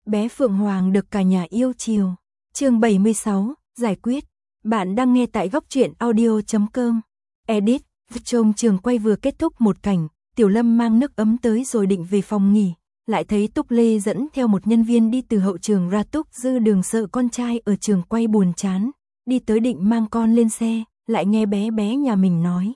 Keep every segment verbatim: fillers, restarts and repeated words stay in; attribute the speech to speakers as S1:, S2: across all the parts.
S1: bé Phượng Hoàng được cả nhà yêu chiều. Chương bảy mươi sáu, giải quyết. Bạn đang nghe tại góc truyện audio chấm com. Edit, trong trường quay vừa kết thúc một cảnh, Tiểu Lâm mang nước ấm tới rồi định về phòng nghỉ, lại thấy Túc Lê dẫn theo một nhân viên đi từ hậu trường ra. Túc Dư Đường sợ con trai ở trường quay buồn chán, đi tới định mang con lên xe, lại nghe bé bé nhà mình nói: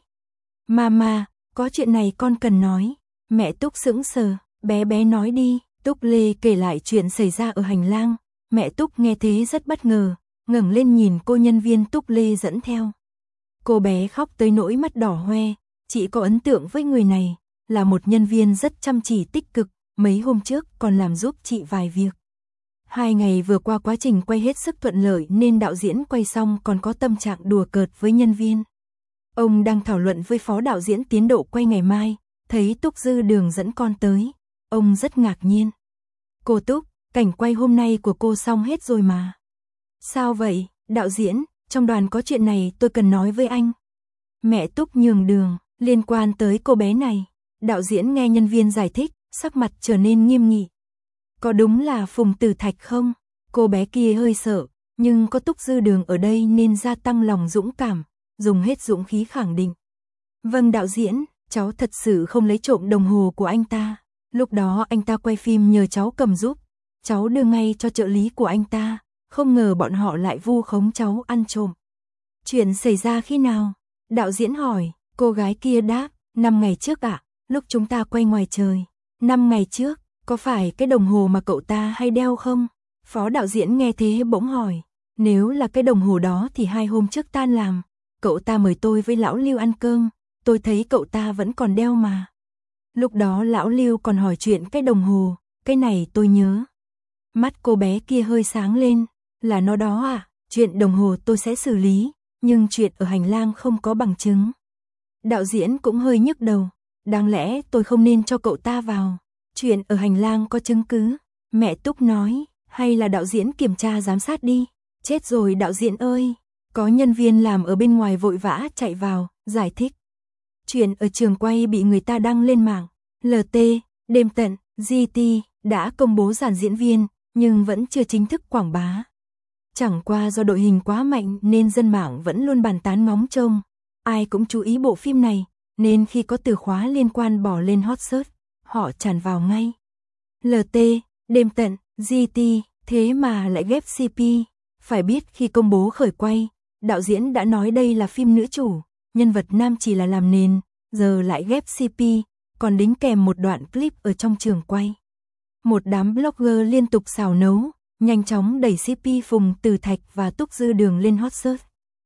S1: "Mama, có chuyện này con cần nói." Mẹ Túc sững sờ, bé bé nói đi. Túc Lê kể lại chuyện xảy ra ở hành lang. Mẹ Túc nghe thế rất bất ngờ, ngẩng lên nhìn cô nhân viên Túc Lê dẫn theo. Cô bé khóc tới nỗi mắt đỏ hoe. Chị có ấn tượng với người này, là một nhân viên rất chăm chỉ tích cực, mấy hôm trước còn làm giúp chị vài việc. Hai ngày vừa qua quá trình quay hết sức thuận lợi nên đạo diễn quay xong còn có tâm trạng đùa cợt với nhân viên. Ông đang thảo luận với phó đạo diễn tiến độ quay ngày mai, thấy Túc Dư Đường dẫn con tới. Ông rất ngạc nhiên. "Cô Túc, cảnh quay hôm nay của cô xong hết rồi mà." "Sao vậy, đạo diễn, trong đoàn có chuyện này tôi cần nói với anh." Mẹ Túc nhường đường, liên quan tới cô bé này. Đạo diễn nghe nhân viên giải thích, sắc mặt trở nên nghiêm nghị. "Có đúng là Phùng Tử Thạch không?" Cô bé kia hơi sợ, nhưng có Túc Dư Đường ở đây nên gia tăng lòng dũng cảm, dùng hết dũng khí khẳng định. "Vâng đạo diễn, cháu thật sự không lấy trộm đồng hồ của anh ta. Lúc đó anh ta quay phim nhờ cháu cầm giúp. Cháu đưa ngay cho trợ lý của anh ta, không ngờ bọn họ lại vu khống cháu ăn trộm." "Chuyện xảy ra khi nào?" đạo diễn hỏi. Cô gái kia đáp: năm ngày trước ạ, à, lúc chúng ta quay ngoài trời." "Năm ngày trước, có phải cái đồng hồ mà cậu ta hay đeo không?" Phó đạo diễn nghe thế bỗng hỏi. "Nếu là cái đồng hồ đó thì hai hôm trước tan làm, cậu ta mời tôi với lão Lưu ăn cơm, tôi thấy cậu ta vẫn còn đeo mà. Lúc đó lão Lưu còn hỏi chuyện cái đồng hồ, cái này tôi nhớ." Mắt cô bé kia hơi sáng lên. "Là nó đó à, chuyện đồng hồ tôi sẽ xử lý, nhưng chuyện ở hành lang không có bằng chứng." Đạo diễn cũng hơi nhức đầu. "Đáng lẽ tôi không nên cho cậu ta vào, chuyện ở hành lang có chứng cứ." Mẹ Túc nói. "Hay là đạo diễn kiểm tra giám sát đi." "Chết rồi đạo diễn ơi." Có nhân viên làm ở bên ngoài vội vã chạy vào, giải thích. "Chuyện ở trường quay bị người ta đăng lên mạng. lờ tê, Đêm Tận, giê tê đã công bố dàn diễn viên, nhưng vẫn chưa chính thức quảng bá. Chẳng qua do đội hình quá mạnh nên dân mạng vẫn luôn bàn tán ngóng trông. Ai cũng chú ý bộ phim này, nên khi có từ khóa liên quan bỏ lên hot search, họ tràn vào ngay. lờ tê, Đêm Tận, giê tê, thế mà lại ghép xê pê. Phải biết khi công bố khởi quay, đạo diễn đã nói đây là phim nữ chủ, nhân vật nam chỉ là làm nền, giờ lại ghép xê pê, còn đính kèm một đoạn clip ở trong trường quay. Một đám blogger liên tục xào nấu, nhanh chóng đẩy xê pê Phùng Tử Thạch và Túc Dư Đường lên hot search.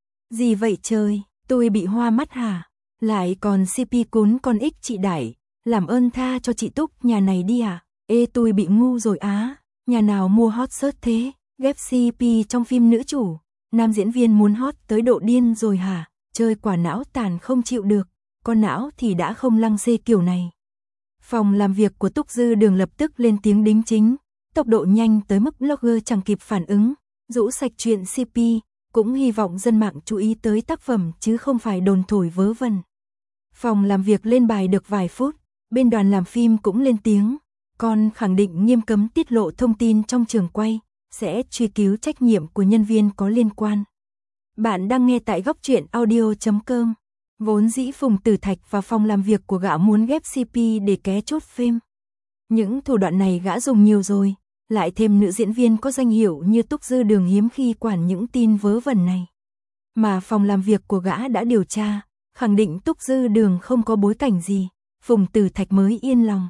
S1: Gì vậy trời, tôi bị hoa mắt hả? Lại còn xê pê cún con ích chị Đại, làm ơn tha cho chị Túc nhà này đi à? Ê tôi bị ngu rồi á, nhà nào mua hot search thế, ghép xê pê trong phim nữ chủ, nam diễn viên muốn hot tới độ điên rồi hả? Chơi quả não tàn không chịu được, con não thì đã không lăng xê kiểu này." Phòng làm việc của Túc Dư Đường lập tức lên tiếng đính chính, tốc độ nhanh tới mức blogger chẳng kịp phản ứng, rũ sạch chuyện xê pê, cũng hy vọng dân mạng chú ý tới tác phẩm chứ không phải đồn thổi vớ vẩn. Phòng làm việc lên bài được vài phút, bên đoàn làm phim cũng lên tiếng, con khẳng định nghiêm cấm tiết lộ thông tin trong trường quay, sẽ truy cứu trách nhiệm của nhân viên có liên quan. Bạn đang nghe tại góc truyện audio chấm com. Vốn dĩ Phùng Tử Thạch và phòng làm việc của gã muốn ghép xê pê để ké chốt phim. Những thủ đoạn này gã dùng nhiều rồi, lại thêm nữ diễn viên có danh hiệu như Túc Dư Đường hiếm khi quản những tin vớ vẩn này. Mà phòng làm việc của gã đã điều tra, khẳng định Túc Dư Đường không có bối cảnh gì, Phùng Tử Thạch mới yên lòng.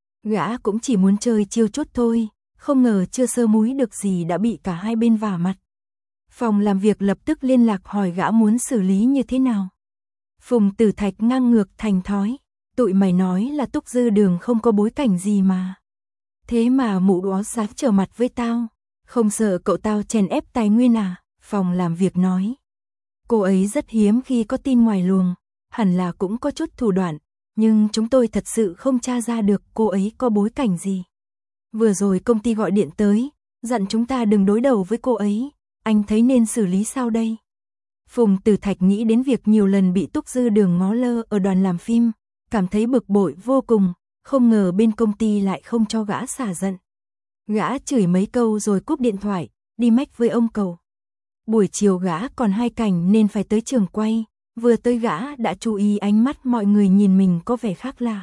S1: Gã cũng chỉ muốn chơi chiêu chốt thôi, không ngờ chưa sơ múi được gì đã bị cả hai bên vả mặt. Phòng làm việc lập tức liên lạc hỏi gã muốn xử lý như thế nào. Phùng Tử Thạch ngang ngược thành thói. "Tụi mày nói là Túc Dư Đường không có bối cảnh gì mà. Thế mà mụ đó dám trở mặt với tao, không sợ cậu tao chèn ép tài nguyên à?" Phòng làm việc nói. "Cô ấy rất hiếm khi có tin ngoài luồng, hẳn là cũng có chút thủ đoạn, nhưng chúng tôi thật sự không tra ra được cô ấy có bối cảnh gì. Vừa rồi công ty gọi điện tới, dặn chúng ta đừng đối đầu với cô ấy, anh thấy nên xử lý sao đây?" Phùng Tử Thạch nghĩ đến việc nhiều lần bị Túc Dư Đường ngó lơ ở đoàn làm phim, cảm thấy bực bội vô cùng, không ngờ bên công ty lại không cho gã xả giận. Gã chửi mấy câu rồi cúp điện thoại, đi mách với ông Cầu. Buổi chiều gã còn hai cảnh nên phải tới trường quay, vừa tới gã đã chú ý ánh mắt mọi người nhìn mình có vẻ khác lạ.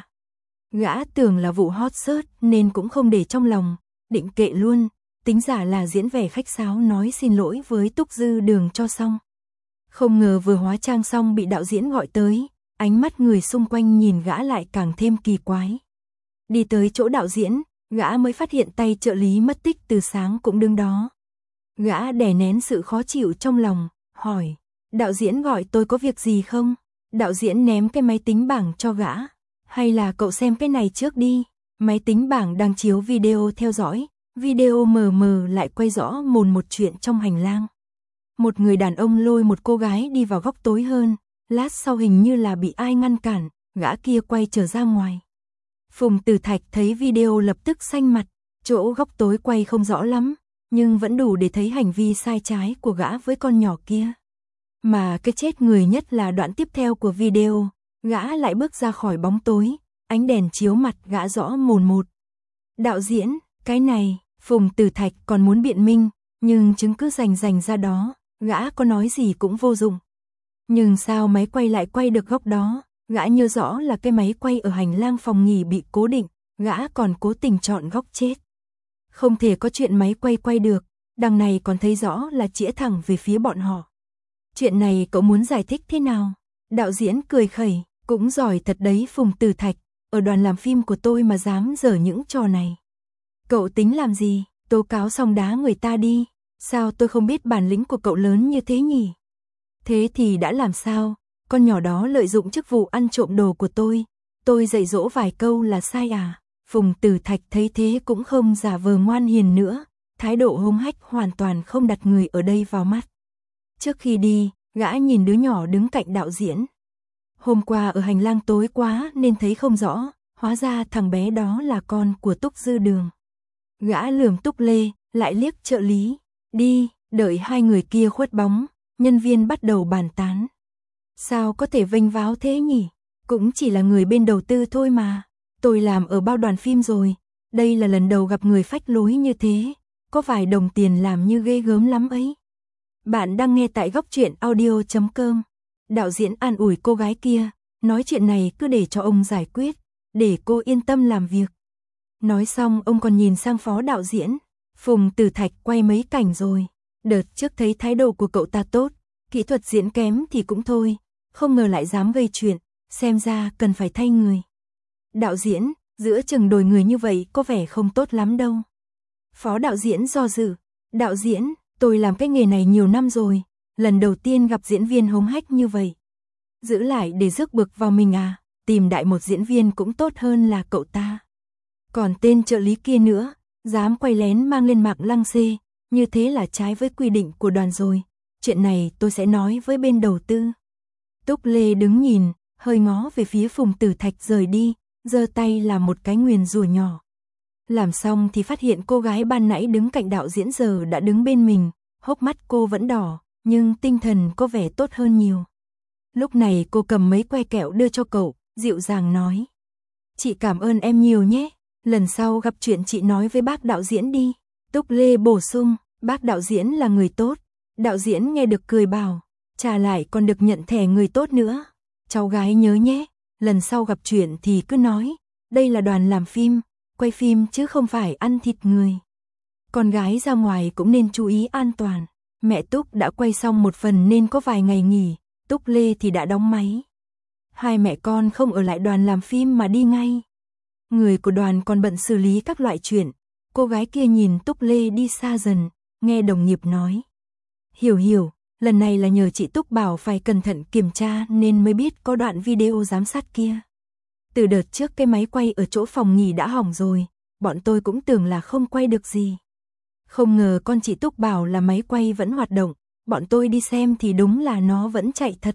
S1: Gã tưởng là vụ hot search nên cũng không để trong lòng, định kệ luôn, tính giả là diễn vẻ khách sáo nói xin lỗi với Túc Dư Đường cho xong. Không ngờ vừa hóa trang xong bị đạo diễn gọi tới, ánh mắt người xung quanh nhìn gã lại càng thêm kỳ quái. Đi tới chỗ đạo diễn, gã mới phát hiện tay trợ lý mất tích từ sáng cũng đứng đó. Gã đè nén sự khó chịu trong lòng, hỏi, đạo diễn gọi tôi có việc gì không? Đạo diễn ném cái máy tính bảng cho gã, hay là cậu xem cái này trước đi. Máy tính bảng đang chiếu video theo dõi, video mờ mờ lại quay rõ mồn một chuyện trong hành lang. Một người đàn ông lôi một cô gái đi vào góc tối hơn, lát sau hình như là bị ai ngăn cản, gã kia quay trở ra ngoài. Phùng Tử Thạch thấy video lập tức xanh mặt, chỗ góc tối quay không rõ lắm, nhưng vẫn đủ để thấy hành vi sai trái của gã với con nhỏ kia. Mà cái chết người nhất là đoạn tiếp theo của video, gã lại bước ra khỏi bóng tối, ánh đèn chiếu mặt gã rõ mồn một. Đạo diễn, cái này, Phùng Tử Thạch còn muốn biện minh, nhưng chứng cứ rành rành ra đó, gã có nói gì cũng vô dụng. Nhưng sao máy quay lại quay được góc đó, gã nhớ rõ là cái máy quay ở hành lang phòng nghỉ bị cố định, gã còn cố tình chọn góc chết. Không thể có chuyện máy quay quay được, đằng này còn thấy rõ là chĩa thẳng về phía bọn họ. Chuyện này cậu muốn giải thích thế nào? Đạo diễn cười khẩy, cũng giỏi thật đấy Phùng Tử Thạch, ở đoàn làm phim của tôi mà dám dở những trò này. Cậu tính làm gì? Tố cáo xong đá người ta đi, sao tôi không biết bản lĩnh của cậu lớn như thế nhỉ? Thế thì đã làm sao? Con nhỏ đó lợi dụng chức vụ ăn trộm đồ của tôi, tôi dạy dỗ vài câu là sai à? Phùng Tử Thạch thấy thế cũng không giả vờ ngoan hiền nữa, thái độ hung hách hoàn toàn không đặt người ở đây vào mắt. Trước khi đi, gã nhìn đứa nhỏ đứng cạnh đạo diễn. Hôm qua ở hành lang tối quá nên thấy không rõ, hóa ra thằng bé đó là con của Túc Dư Đường. Gã lườm Túc Lê, lại liếc trợ lý. Đi, đợi hai người kia khuất bóng, nhân viên bắt đầu bàn tán. Sao có thể vênh váo thế nhỉ? Cũng chỉ là người bên đầu tư thôi mà. Tôi làm ở bao đoàn phim rồi, đây là lần đầu gặp người phách lối như thế, có vài đồng tiền làm như ghê gớm lắm ấy. Bạn đang nghe tại góc truyện audio chấm com. Đạo diễn an ủi cô gái kia, nói chuyện này cứ để cho ông giải quyết, để cô yên tâm làm việc. Nói xong ông còn nhìn sang phó đạo diễn, Phùng Tử Thạch quay mấy cảnh rồi, đợt trước thấy thái độ của cậu ta tốt, kỹ thuật diễn kém thì cũng thôi, không ngờ lại dám gây chuyện, xem ra cần phải thay người. Đạo diễn, giữa chừng đổi người như vậy có vẻ không tốt lắm đâu. Phó đạo diễn do dự, đạo diễn, tôi làm cái nghề này nhiều năm rồi, lần đầu tiên gặp diễn viên hống hách như vậy. Giữ lại để rước bực vào mình à, tìm đại một diễn viên cũng tốt hơn là cậu ta. Còn tên trợ lý kia nữa, dám quay lén mang lên mạng lăng xê, như thế là trái với quy định của đoàn rồi. Chuyện này tôi sẽ nói với bên đầu tư. Túc Lê đứng nhìn, hơi ngó về phía Phùng Tử Thạch rời đi, giơ tay làm một cái nguyền rủa nhỏ. Làm xong thì phát hiện cô gái ban nãy đứng cạnh đạo diễn giờ đã đứng bên mình, hốc mắt cô vẫn đỏ, nhưng tinh thần có vẻ tốt hơn nhiều. Lúc này cô cầm mấy que kẹo đưa cho cậu, dịu dàng nói. Chị cảm ơn em nhiều nhé, lần sau gặp chuyện chị nói với bác đạo diễn đi. Túc Lê bổ sung, bác đạo diễn là người tốt. Đạo diễn nghe được cười bảo, trả lại còn được nhận thẻ người tốt nữa. Cháu gái nhớ nhé, lần sau gặp chuyện thì cứ nói, đây là đoàn làm phim, quay phim chứ không phải ăn thịt người. Con gái ra ngoài cũng nên chú ý an toàn. Mẹ Túc đã quay xong một phần nên có vài ngày nghỉ, Túc Lê thì đã đóng máy. Hai mẹ con không ở lại đoàn làm phim mà đi ngay. Người của đoàn còn bận xử lý các loại chuyện. Cô gái kia nhìn Túc Lê đi xa dần, nghe đồng nghiệp nói. Hiểu hiểu, lần này là nhờ chị Túc bảo phải cẩn thận kiểm tra nên mới biết có đoạn video giám sát kia. Từ đợt trước cái máy quay ở chỗ phòng nghỉ đã hỏng rồi, bọn tôi cũng tưởng là không quay được gì. Không ngờ con chị Túc bảo là máy quay vẫn hoạt động, bọn tôi đi xem thì đúng là nó vẫn chạy thật.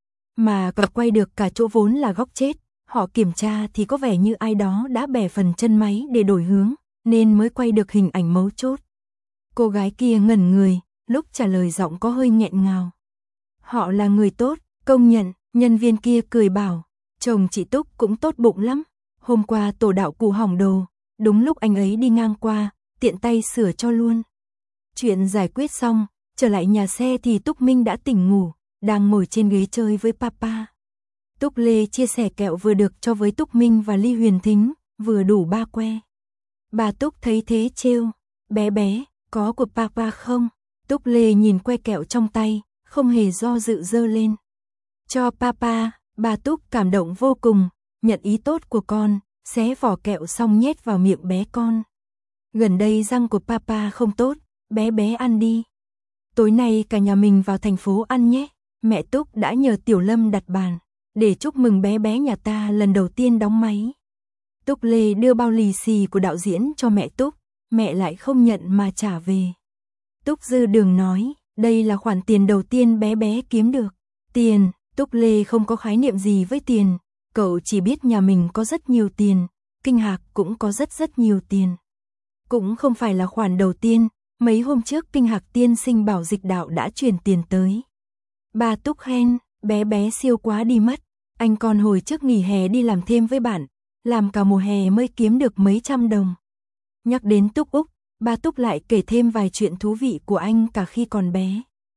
S1: Mà còn quay được cả chỗ vốn là góc chết, họ kiểm tra thì có vẻ như ai đó đã bẻ phần chân máy để đổi hướng, nên mới quay được hình ảnh mấu chốt. Cô gái kia ngẩn người, lúc trả lời giọng có hơi nghẹn ngào. Họ là người tốt, công nhận, nhân viên kia cười bảo, chồng chị Túc cũng tốt bụng lắm. Hôm qua tổ đạo cụ hỏng đồ, đúng lúc anh ấy đi ngang qua, tiện tay sửa cho luôn. Chuyện giải quyết xong, trở lại nhà xe thì Túc Minh đã tỉnh ngủ, đang ngồi trên ghế chơi với papa. Túc Lê chia sẻ kẹo vừa được cho với Túc Minh và Ly Huyền Thính, vừa đủ ba que. Bà Túc thấy thế trêu, bé bé, có của papa không? Túc Lê nhìn que kẹo trong tay, không hề do dự giơ lên. Cho papa, bà Túc cảm động vô cùng, nhận ý tốt của con, xé vỏ kẹo xong nhét vào miệng bé con. Gần đây răng của papa không tốt, bé bé ăn đi. Tối nay cả nhà mình vào thành phố ăn nhé. Mẹ Túc đã nhờ Tiểu Lâm đặt bàn, để chúc mừng bé bé nhà ta lần đầu tiên đóng máy. Túc Lê đưa bao lì xì của đạo diễn cho mẹ Túc, mẹ lại không nhận mà trả về. Túc Dư Đường nói, đây là khoản tiền đầu tiên bé bé kiếm được. Tiền, Túc Lê không có khái niệm gì với tiền, cậu chỉ biết nhà mình có rất nhiều tiền, Kinh Hạc cũng có rất rất nhiều tiền. Cũng không phải là khoản đầu tiên, mấy hôm trước Kinh Hạc tiên sinh bảo Dịch Đạo đã chuyển tiền tới. Bà Túc khen, bé bé siêu quá đi mất, anh còn hồi trước nghỉ hè đi làm thêm với bạn, làm cả mùa hè mới kiếm được mấy trăm đồng. Nhắc đến Túc Úc, bà Túc lại kể thêm vài chuyện thú vị của anh cả khi còn bé.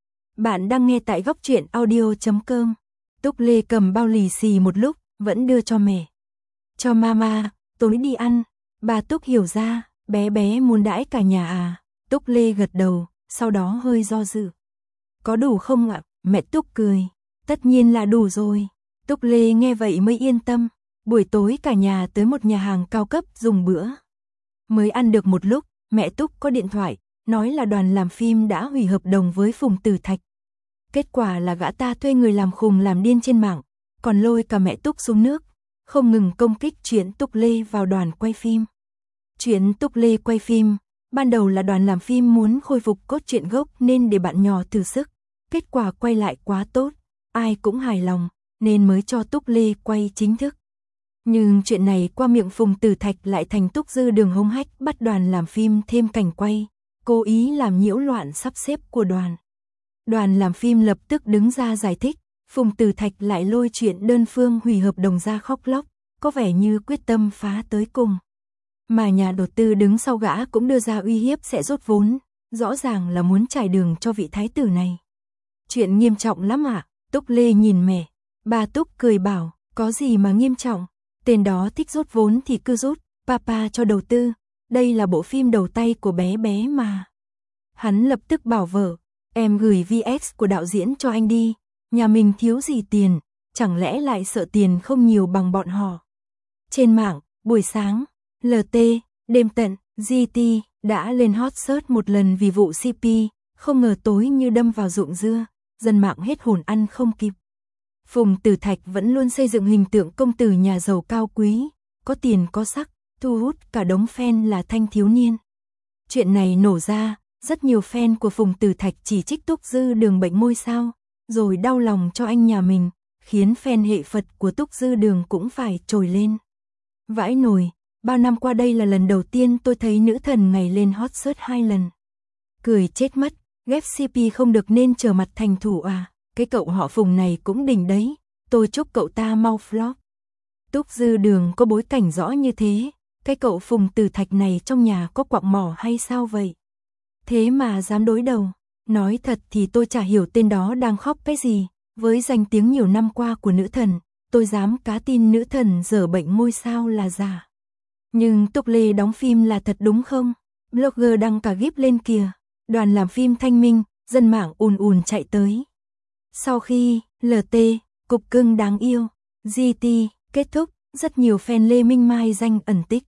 S1: Bạn đang nghe tại góc truyện audio chấm com. Túc Lê cầm bao lì xì một lúc, vẫn đưa cho mẹ. Cho mama, tối đi ăn. Bà Túc hiểu ra, bé bé muốn đãi cả nhà à? Túc Lê gật đầu, sau đó hơi do dự. Có đủ không ạ? Mẹ Túc cười. Tất nhiên là đủ rồi. Túc Lê nghe vậy mới yên tâm. Buổi tối cả nhà tới một nhà hàng cao cấp dùng bữa. Mới ăn được một lúc, mẹ Túc có điện thoại, nói là đoàn làm phim đã hủy hợp đồng với Phùng Tử Thạch. Kết quả là gã ta thuê người làm khùng làm điên trên mạng, còn lôi cả mẹ Túc xuống nước, không ngừng công kích chuyện Túc Lê vào đoàn quay phim. Chuyện Túc Lê quay phim, ban đầu là đoàn làm phim muốn khôi phục cốt truyện gốc nên để bạn nhỏ thử sức. Kết quả quay lại quá tốt, ai cũng hài lòng, nên mới cho Túc Lê quay chính thức. Nhưng chuyện này qua miệng Phùng Tử Thạch lại thành Túc Dư Đường hống hách bắt đoàn làm phim thêm cảnh quay, cố ý làm nhiễu loạn sắp xếp của đoàn. Đoàn làm phim lập tức đứng ra giải thích, Phùng Tử Thạch lại lôi chuyện đơn phương hủy hợp đồng ra khóc lóc, có vẻ như quyết tâm phá tới cùng. Mà nhà đầu tư đứng sau gã cũng đưa ra uy hiếp sẽ rút vốn, rõ ràng là muốn trải đường cho vị thái tử này. Chuyện nghiêm trọng lắm ạ, à? Túc Lê nhìn mẹ, bà Túc cười bảo, có gì mà nghiêm trọng, tên đó thích rút vốn thì cứ rút, papa cho đầu tư, đây là bộ phim đầu tay của bé bé mà. Hắn lập tức bảo vợ, em gửi vê ét của đạo diễn cho anh đi, nhà mình thiếu gì tiền, chẳng lẽ lại sợ tiền không nhiều bằng bọn họ. Trên mạng, buổi sáng, lờ tê, đêm tận, giê tê đã lên hot search một lần vì vụ xê pê, không ngờ tối như đâm vào ruộng dưa, dân mạng hết hồn ăn không kịp. Phùng Tử Thạch vẫn luôn xây dựng hình tượng công tử nhà giàu cao quý, có tiền có sắc, thu hút cả đống fan là thanh thiếu niên. Chuyện này nổ ra, rất nhiều fan của Phùng Tử Thạch chỉ trích Túc Dư Đường bệnh môi sao, rồi đau lòng cho anh nhà mình, khiến fan hệ Phật của Túc Dư Đường cũng phải trồi lên. Vãi nồi, bao năm qua đây là lần đầu tiên tôi thấy nữ thần ngày lên hot search hai lần. Cười chết mất, ghép xê pê không được nên trở mặt thành thủ à, cái cậu họ Phùng này cũng đỉnh đấy, tôi chúc cậu ta mau flop. Túc Dư Đường có bối cảnh rõ như thế, cái cậu Phùng Tử Thạch này trong nhà có quặng mỏ hay sao vậy? Thế mà dám đối đầu, nói thật thì tôi chả hiểu tên đó đang khóc cái gì, với danh tiếng nhiều năm qua của nữ thần, tôi dám cá tin nữ thần dở bệnh ngôi sao là giả. Nhưng Túc Lê đóng phim là thật đúng không? Blogger đăng cả gif lên kìa, đoàn làm phim thanh minh, dân mạng ùn ùn chạy tới. Sau khi lờ tê, cục cưng đáng yêu, giê tê kết thúc, rất nhiều fan Lê Minh Mai danh ẩn tích.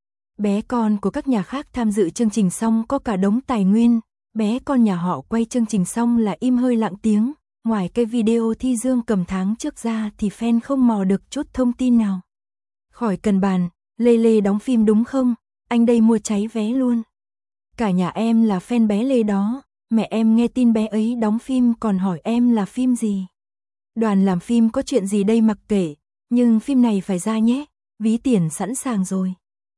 S1: Bé con của các nhà khác tham dự chương trình xong có cả đống tài nguyên, bé con nhà họ quay chương trình xong là im hơi lặng tiếng, ngoài cái video thi Dương cầm tháng trước ra thì fan không mò được chút thông tin nào. Khỏi cần bàn, Lê Lê đóng phim đúng không? Anh đây mua cháy vé luôn. Cả nhà em là fan bé Lê đó, mẹ em nghe tin bé ấy đóng phim còn hỏi em là phim gì. Đoàn làm phim có chuyện gì đây mặc kệ, nhưng phim này phải ra nhé, ví tiền sẵn sàng rồi.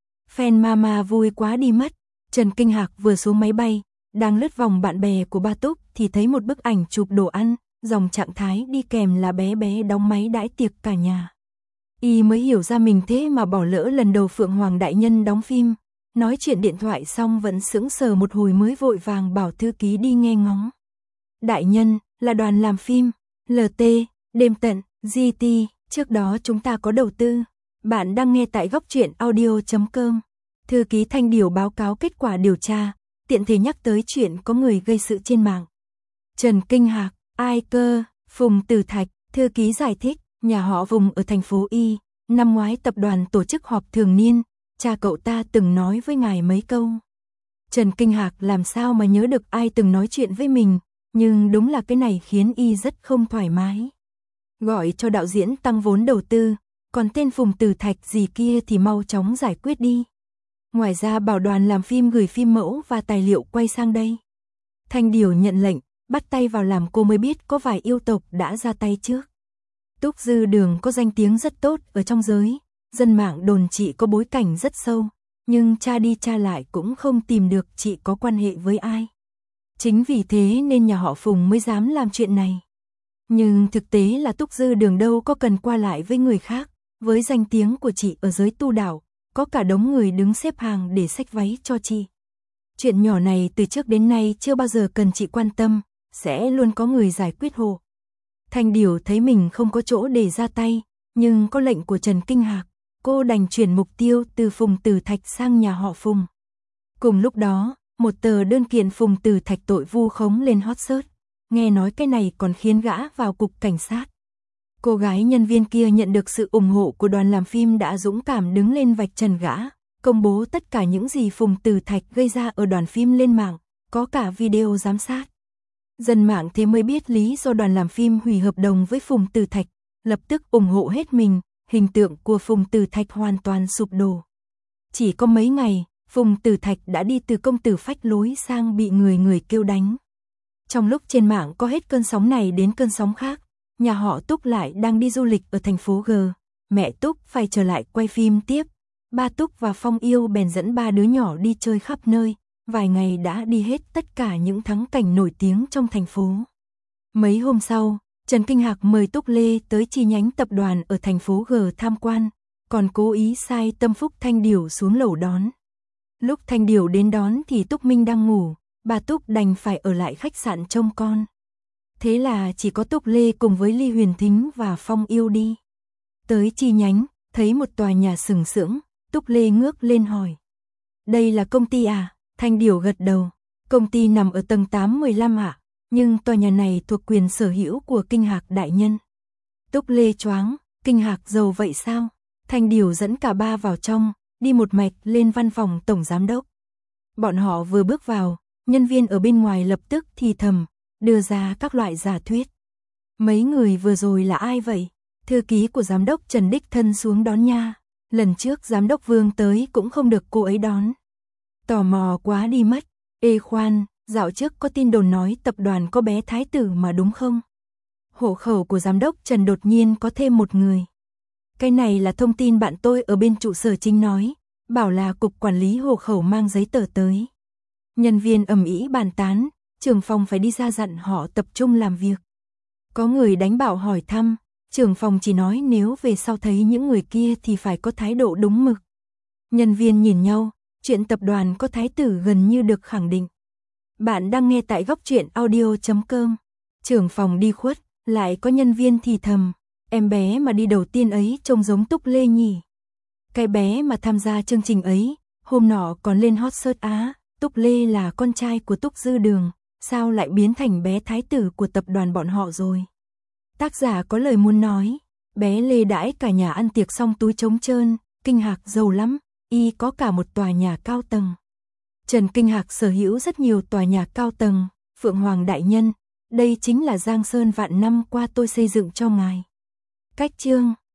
S1: Fan mama vui quá đi mất, Trần Kinh Hạc vừa xuống máy bay, đang lướt vòng bạn bè của ba Túc thì thấy một bức ảnh chụp đồ ăn, dòng trạng thái đi kèm là bé bé đóng máy đãi tiệc cả nhà. Y mới hiểu ra mình thế mà bỏ lỡ lần đầu Phượng Hoàng đại nhân đóng phim, nói chuyện điện thoại xong vẫn sững sờ một hồi mới vội vàng bảo thư ký đi nghe ngóng. Đại nhân, là đoàn làm phim, lờ tê, đêm tận, giê tê, trước đó chúng ta có đầu tư. Bạn đang nghe tại góc truyện audio chấm com. Thư ký Thanh Điều báo cáo kết quả điều tra, tiện thể nhắc tới chuyện có người gây sự trên mạng. Trần Kinh Hạc, ai cơ, Phùng Tử Thạch, thư ký giải thích, nhà họ Phùng ở thành phố Y, năm ngoái tập đoàn tổ chức họp thường niên, cha cậu ta từng nói với ngài mấy câu. Trần Kinh Hạc làm sao mà nhớ được ai từng nói chuyện với mình, nhưng đúng là cái này khiến y rất không thoải mái. Gọi cho đạo diễn tăng vốn đầu tư, còn tên Phùng Tử Thạch gì kia thì mau chóng giải quyết đi. Ngoài ra bảo đoàn làm phim gửi phim mẫu và tài liệu quay sang đây. Thanh Điều nhận lệnh, bắt tay vào làm. Cô mới biết có vài yêu tộc đã ra tay trước. Túc Dư Đường có danh tiếng rất tốt ở trong giới, dân mạng đồn chị có bối cảnh rất sâu, nhưng tra đi tra lại cũng không tìm được chị có quan hệ với ai. Chính vì thế nên nhà họ Phùng mới dám làm chuyện này. Nhưng thực tế là Túc Dư Đường đâu có cần qua lại với người khác, với danh tiếng của chị ở giới tu đạo, có cả đống người đứng xếp hàng để xách váy cho chị. Chuyện nhỏ này từ trước đến nay chưa bao giờ cần chị quan tâm, sẽ luôn có người giải quyết hộ. Thanh Điều thấy mình không có chỗ để ra tay, nhưng có lệnh của Trần Kinh Hạc, cô đành chuyển mục tiêu từ Phùng Tử Thạch sang nhà họ Phùng. Cùng lúc đó, một tờ đơn kiện Phùng Tử Thạch tội vu khống lên hot search, nghe nói cái này còn khiến gã vào cục cảnh sát. Cô gái nhân viên kia nhận được sự ủng hộ của đoàn làm phim đã dũng cảm đứng lên vạch trần gã, công bố tất cả những gì Phùng Tử Thạch gây ra ở đoàn phim lên mạng, có cả video giám sát. Dân mạng thế mới biết lý do đoàn làm phim hủy hợp đồng với Phùng Tử Thạch, lập tức ủng hộ hết mình, hình tượng của Phùng Tử Thạch hoàn toàn sụp đổ. Chỉ có mấy ngày, Phùng Tử Thạch đã đi từ công tử phách lối sang bị người người kêu đánh. Trong lúc trên mạng có hết cơn sóng này đến cơn sóng khác, nhà họ Túc lại đang đi du lịch ở thành phố G. Mẹ Túc phải trở lại quay phim tiếp. Ba Túc và Phong Yêu bèn dẫn ba đứa nhỏ đi chơi khắp nơi, vài ngày đã đi hết tất cả những thắng cảnh nổi tiếng trong thành phố. Mấy hôm sau, Trần Kinh Hạc mời Túc Lê tới chi nhánh tập đoàn ở thành phố G tham quan, còn cố ý sai tâm phúc Thanh Điều xuống lầu đón. Lúc Thanh Điều đến đón thì Túc Minh đang ngủ, bà Túc đành phải ở lại khách sạn trông con. Thế là chỉ có Túc Lê cùng với Ly Huyền Thính và Phong Yêu đi. Tới chi nhánh, thấy một tòa nhà sừng sững, Túc Lê ngước lên hỏi. Đây là công ty à? Thanh Điều gật đầu. Công ty nằm ở tầng tám mười lăm ạ, à? Nhưng tòa nhà này thuộc quyền sở hữu của Kinh Hạc đại nhân. Túc Lê choáng, Kinh Hạc giàu vậy sao? Thanh Điều dẫn cả ba vào trong, đi một mạch lên văn phòng tổng giám đốc. Bọn họ vừa bước vào, nhân viên ở bên ngoài lập tức thì thầm, đưa ra các loại giả thuyết. Mấy người vừa rồi là ai vậy? Thư ký của giám đốc Trần đích thân xuống đón nha. Lần trước giám đốc Vương tới cũng không được cô ấy đón. Tò mò quá đi mất. Ê khoan, dạo trước có tin đồn nói tập đoàn có bé thái tử mà đúng không? Hộ khẩu của giám đốc Trần đột nhiên có thêm một người. Cái này là thông tin bạn tôi ở bên trụ sở chính nói, bảo là cục quản lý hộ khẩu mang giấy tờ tới. Nhân viên ầm ĩ bàn tán, trưởng phòng phải đi ra dặn họ tập trung làm việc. Có người đánh bảo hỏi thăm, trưởng phòng chỉ nói nếu về sau thấy những người kia thì phải có thái độ đúng mực. Nhân viên nhìn nhau, chuyện tập đoàn có thái tử gần như được khẳng định. Bạn đang nghe tại góc truyện audio chấm com. Trưởng phòng đi khuất, lại có nhân viên thì thầm, em bé mà đi đầu tiên ấy trông giống Túc Lê nhỉ. Cái bé mà tham gia chương trình ấy, hôm nọ còn lên hot search Á, Túc Lê là con trai của Túc Dư Đường, sao lại biến thành bé thái tử của tập đoàn bọn họ rồi. Tác giả có lời muốn nói, bé Lê đãi cả nhà ăn tiệc xong túi trống trơn, Kinh Hạc giàu lắm, y có cả một tòa nhà cao tầng. Trần Kinh Hạc sở hữu rất nhiều tòa nhà cao tầng, Phượng Hoàng đại nhân, đây chính là Giang Sơn vạn năm qua tôi xây dựng cho ngài. Cách chương